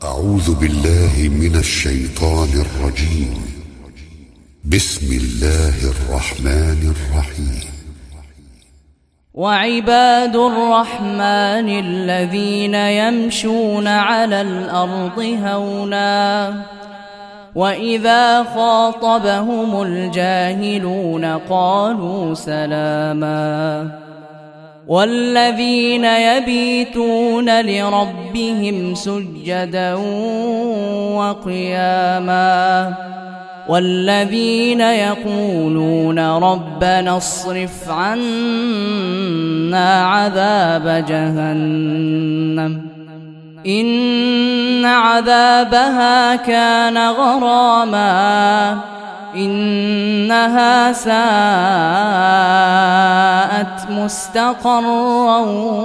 أعوذ بالله من الشيطان الرجيم. بسم الله الرحمن الرحيم. وعباد الرحمن الذين يمشون على الأرض هونا وإذا خاطبهم الجاهلون قالوا سلاما والذين يبيتون لربهم سجدا وقياما والذين يقولون ربنا اصرف عنا عذاب جهنم إن عذابها كان غراما إنها ساءت مستقرا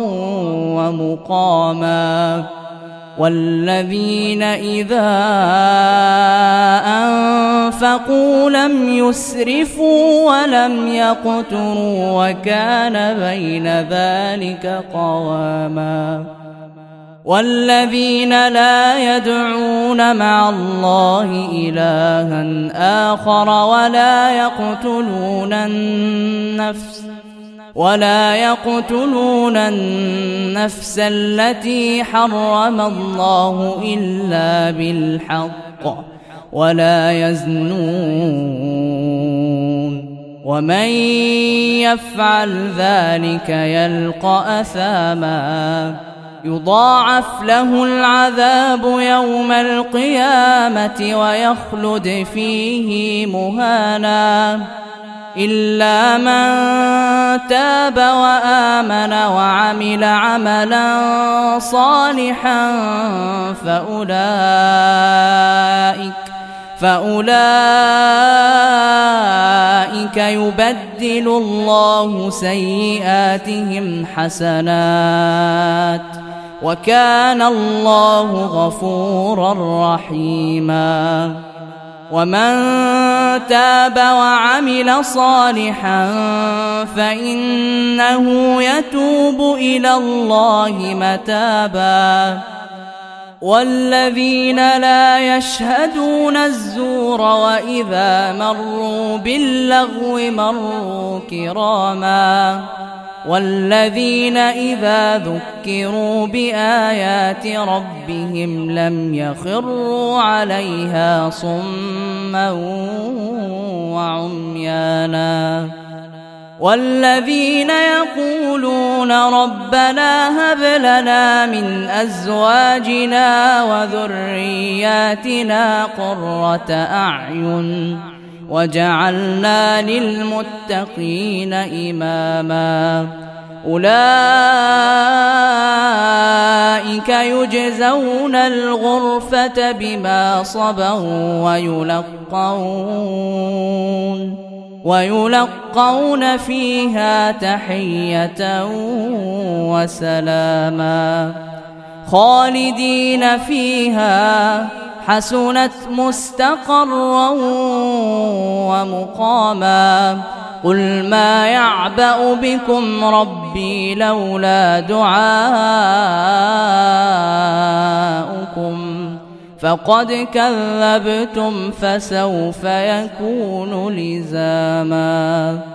ومقاما والذين إذا أنفقوا لم يسرفوا ولم يقتروا وكان بين ذلك قواما والذين لا يدعون مع الله إلها آخر ولا يقتلون النفس التي حرم الله إلا بالحق ولا يزنون ومن يفعل ذلك يلقى أثاما يضاعف له العذاب يوم القيامة ويخلد فيه مهانا إلا من تاب وآمن وعمل عملا صالحا فأولئك يبدل الله سيئاتهم حسنات وكان الله غفورا رحيما ومن تاب وعمل صالحا فإنه يتوب إلى الله متابا والذين لا يشهدون الزور وإذا مروا باللغو مروا كراما والذين إذا ذكروا بآيات ربهم لم يخروا عليها صما وعميانا والذين يقولون ربنا هب لنا من أزواجنا وذرياتنا قرة أعين وجعلنا للمتقين إماما أولئك يجزون الغرفة بما صبروا ويلقون فيها تحية وسلاما خالدين فيها حسنت مستقرا ومقاما قل ما يعبأ بكم ربي لولا دعاؤكم فقد كذبتم فسوف يكون لزاما.